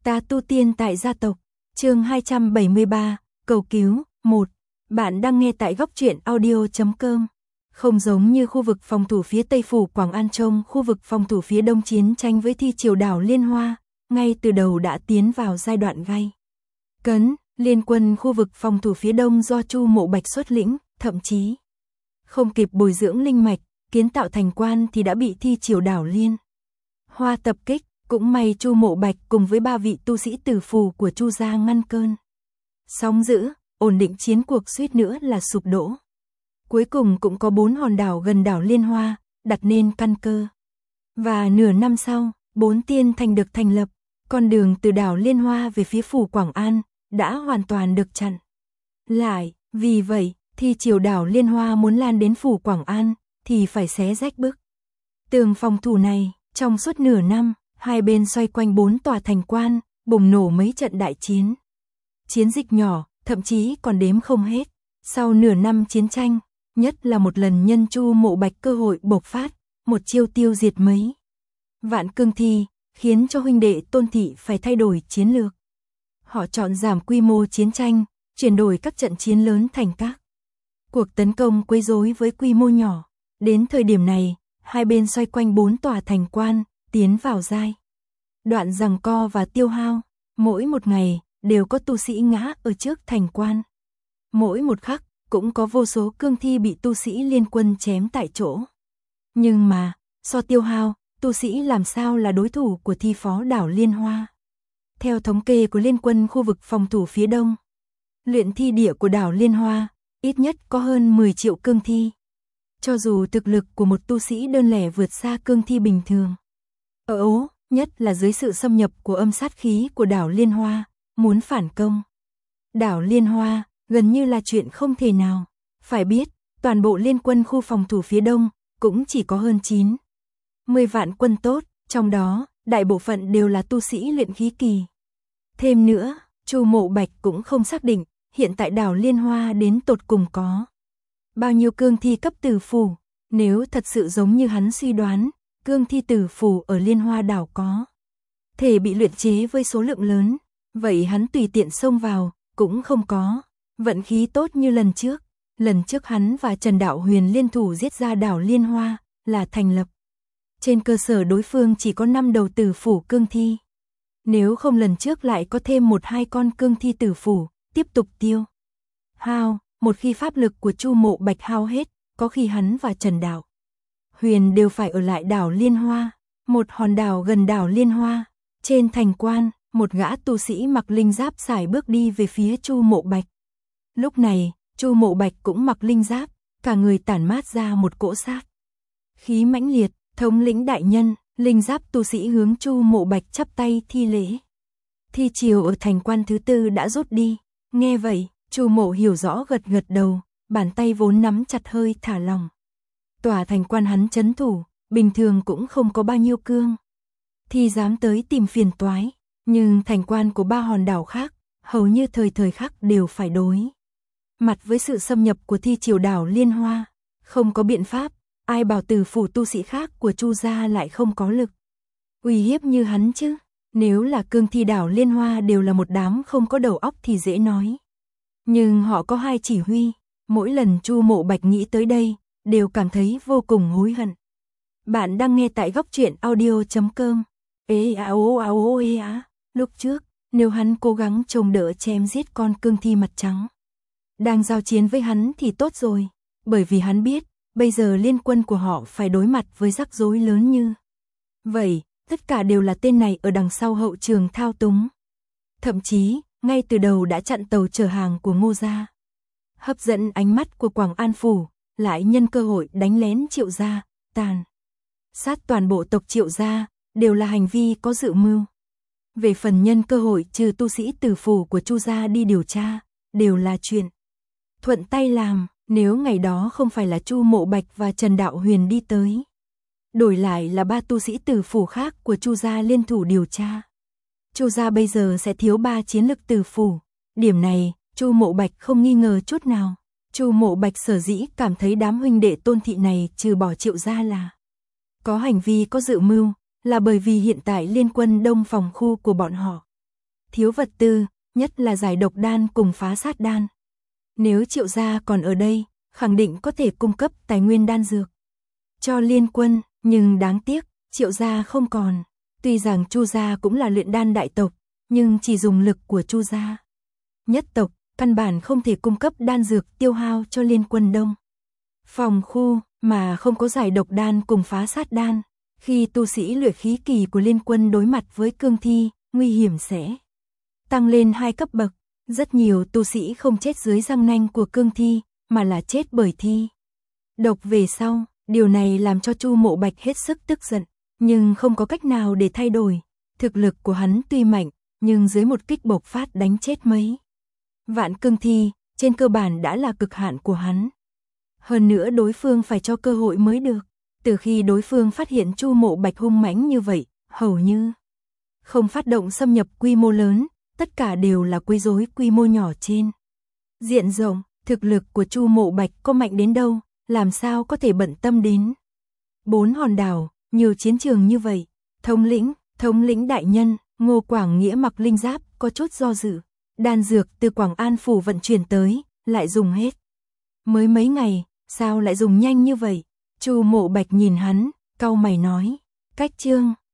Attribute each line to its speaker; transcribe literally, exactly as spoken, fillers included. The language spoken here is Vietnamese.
Speaker 1: Ta tu tiên tại gia tộc, chương hai trăm bảy mươi ba, cầu cứu, một. Bạn đang nghe tại góc truyện audio chấm com. Không giống như khu vực phòng thủ phía Tây phủ Quảng An Trông, khu vực phòng thủ phía Đông chiến tranh với thi triều đảo Liên Hoa, ngay từ đầu đã tiến vào giai đoạn gay cấn. Liên quân khu vực phòng thủ phía Đông do Chu Mộ Bạch xuất lĩnh, thậm chí không kịp bồi dưỡng linh mạch, kiến tạo thành quan thì đã bị thi triều đảo Liên Hoa tập kích. Cũng may Chu Mộ Bạch cùng với ba vị tu sĩ tử phù của Chu gia ngăn cơn sóng dữ, ổn định chiến cuộc, suýt nữa là sụp đổ. Cuối cùng cũng có bốn hòn đảo gần đảo Liên Hoa đặt nên căn cơ. Và nửa năm sau, bốn tiên thành được thành lập, con đường từ đảo Liên Hoa về phía phủ Quảng An đã hoàn toàn được chặn lại. Vì vậy, thi triều đảo Liên Hoa muốn lan đến phủ Quảng An thì phải xé rách bức tường phòng thủ này. Trong suốt nửa năm, hai bên xoay quanh bốn tòa thành quan, bùng nổ mấy trận đại chiến. Chiến dịch nhỏ, thậm chí còn đếm không hết. Sau nửa năm chiến tranh, nhất là một lần nhân Chu Mộ Bạch cơ hội bộc phát, một chiêu tiêu diệt mấy vạn cương thi, khiến cho huynh đệ Tôn Thị phải thay đổi chiến lược. Họ chọn giảm quy mô chiến tranh, chuyển đổi các trận chiến lớn thành các cuộc tấn công quấy rối với quy mô nhỏ. Đến thời điểm này, hai bên xoay quanh bốn tòa thành quan, tiến vào giai đoạn giằng co và tiêu hao. Mỗi một ngày, đều có tu sĩ ngã ở trước thành quan. Mỗi một khắc, cũng có vô số cương thi bị tu sĩ liên quân chém tại chỗ. Nhưng mà, so tiêu hao, tu sĩ làm sao là đối thủ của thi phó đảo Liên Hoa. Theo thống kê của liên quân khu vực phòng thủ phía đông, luyện thi địa của đảo Liên Hoa, ít nhất có hơn mười triệu cương thi. Cho dù thực lực của một tu sĩ đơn lẻ vượt xa cương thi bình thường. Ở Ố, nhất là dưới sự xâm nhập của âm sát khí của đảo Liên Hoa, muốn phản công đảo Liên Hoa gần như là chuyện không thể nào. Phải biết, toàn bộ liên quân khu phòng thủ phía đông cũng chỉ có hơn chín mươi vạn quân tốt, trong đó đại bộ phận đều là tu sĩ luyện khí kỳ. Thêm nữa, Chu Mộ Bạch cũng không xác định hiện tại đảo Liên Hoa đến tột cùng có bao nhiêu cương thi cấp tử phù. Nếu thật sự giống như hắn suy đoán, cương thi tử phù ở Liên Hoa đảo có thể bị luyện chế với số lượng lớn, vậy hắn tùy tiện xông vào cũng không có vận khí tốt như lần trước. Lần trước hắn và Trần Đạo Huyền liên thủ giết ra đảo Liên Hoa là thành lập trên cơ sở đối phương chỉ có năm đầu tử phủ cương thi. Nếu không lần trước lại có thêm một hai con cương thi tử phủ tiếp tục tiêu hao. Một khi pháp lực của Chu Mộ Bạch hao hết, có khi hắn và Trần Đạo Huyền đều phải ở lại đảo Liên Hoa, một hòn đảo gần đảo Liên Hoa. Trên thành quan, một gã tu sĩ mặc linh giáp sải bước đi về phía Chu Mộ Bạch. Lúc này, Chu Mộ Bạch cũng mặc linh giáp, cả người tản mát ra một cỗ sát khí mãnh liệt. Thống lĩnh đại nhân, linh giáp tu sĩ hướng Chu Mộ Bạch chắp tay thi lễ. Thi triều ở thành quan thứ tư đã rút đi. Nghe vậy, Chu Mộ hiểu rõ gật gật đầu, bàn tay vốn nắm chặt hơi thả lỏng. Tòa thành quan hắn trấn thủ, bình thường cũng không có bao nhiêu cương thi dám tới tìm phiền toái, nhưng thành quan của ba hòn đảo khác, hầu như thời thời khắc đều phải đối mặt với sự xâm nhập của thi triều đảo Liên Hoa. Không có biện pháp, ai bảo tử phủ tu sĩ khác của Chu gia lại không có lực uy hiếp như hắn chứ. Nếu là cương thi đảo Liên Hoa đều là một đám không có đầu óc thì dễ nói. Nhưng họ có hai chỉ huy, mỗi lần Chu Mộ Bạch nghĩ tới đây, đều cảm thấy vô cùng hối hận. Bạn đang nghe tại góc truyện audio chấm com. Ê à ô à ô ê á, lúc trước, nếu hắn cố gắng trông đỡ chém giết con cương thi mặt trắng đang giao chiến với hắn thì tốt rồi, bởi vì hắn biết, bây giờ liên quân của họ phải đối mặt với rắc rối lớn như vậy, tất cả đều là tên này ở đằng sau hậu trường thao túng. Thậm chí, ngay từ đầu đã chặn tàu chở hàng của Ngô gia. Hấp dẫn ánh mắt của Quảng An phủ, lại nhân cơ hội đánh lén Triệu gia, tàn sát toàn bộ tộc Triệu gia, đều là hành vi có dự mưu. Về phần nhân cơ hội trừ tu sĩ tử phủ của Chu gia đi điều tra, đều là chuyện thuận tay làm. Nếu ngày đó không phải là Chu Mộ Bạch và Trần Đạo Huyền đi tới, đổi lại là ba tu sĩ tử phủ khác của Chu gia liên thủ điều tra, Chu gia bây giờ sẽ thiếu ba chiến lực tử phủ. Điểm này, Chu Mộ Bạch không nghi ngờ chút nào. Chu Mộ Bạch sở dĩ cảm thấy đám huynh đệ Tôn Thị này trừ bỏ Triệu gia là có hành vi có dự mưu, là bởi vì hiện tại liên quân đông phòng khu của bọn họ thiếu vật tư, nhất là giải độc đan cùng phá sát đan. Nếu Triệu gia còn ở đây, khẳng định có thể cung cấp tài nguyên đan dược cho Liên Quân, nhưng đáng tiếc, Triệu gia không còn. Tuy rằng Chu gia cũng là luyện đan đại tộc, nhưng chỉ dùng lực của Chu gia nhất tộc, căn bản không thể cung cấp đan dược tiêu hao cho Liên Quân đông phòng khu, mà không có giải độc đan cùng phá sát đan. Khi tu sĩ luyện khí kỳ của Liên Quân đối mặt với cương thi, nguy hiểm sẽ tăng lên hai cấp bậc. Rất nhiều tu sĩ không chết dưới răng nanh của cương thi, mà là chết bởi thi độc về sau. Điều này làm cho Chu Mộ Bạch hết sức tức giận, nhưng không có cách nào để thay đổi. Thực lực của hắn tuy mạnh, nhưng dưới một kích bộc phát đánh chết mấy vạn cương thi, trên cơ bản đã là cực hạn của hắn. Hơn nữa đối phương phải cho cơ hội mới được. Từ khi đối phương phát hiện Chu Mộ Bạch hung mãnh như vậy, hầu như không phát động xâm nhập quy mô lớn, tất cả đều là quấy rối quy mô nhỏ trên diện rộng. Thực lực của Chu Mộ Bạch có mạnh đến đâu, làm sao có thể bận tâm đến bốn hòn đảo, nhiều chiến trường như vậy. Thống lĩnh, thống lĩnh đại nhân, Ngô Quảng Nghĩa mặc linh giáp, có chút do dự. Đan dược từ Quảng An phủ vận chuyển tới, lại dùng hết. Mới mấy ngày, sao lại dùng nhanh như vậy? Chu Mộ Bạch nhìn hắn, cau mày nói, cách chương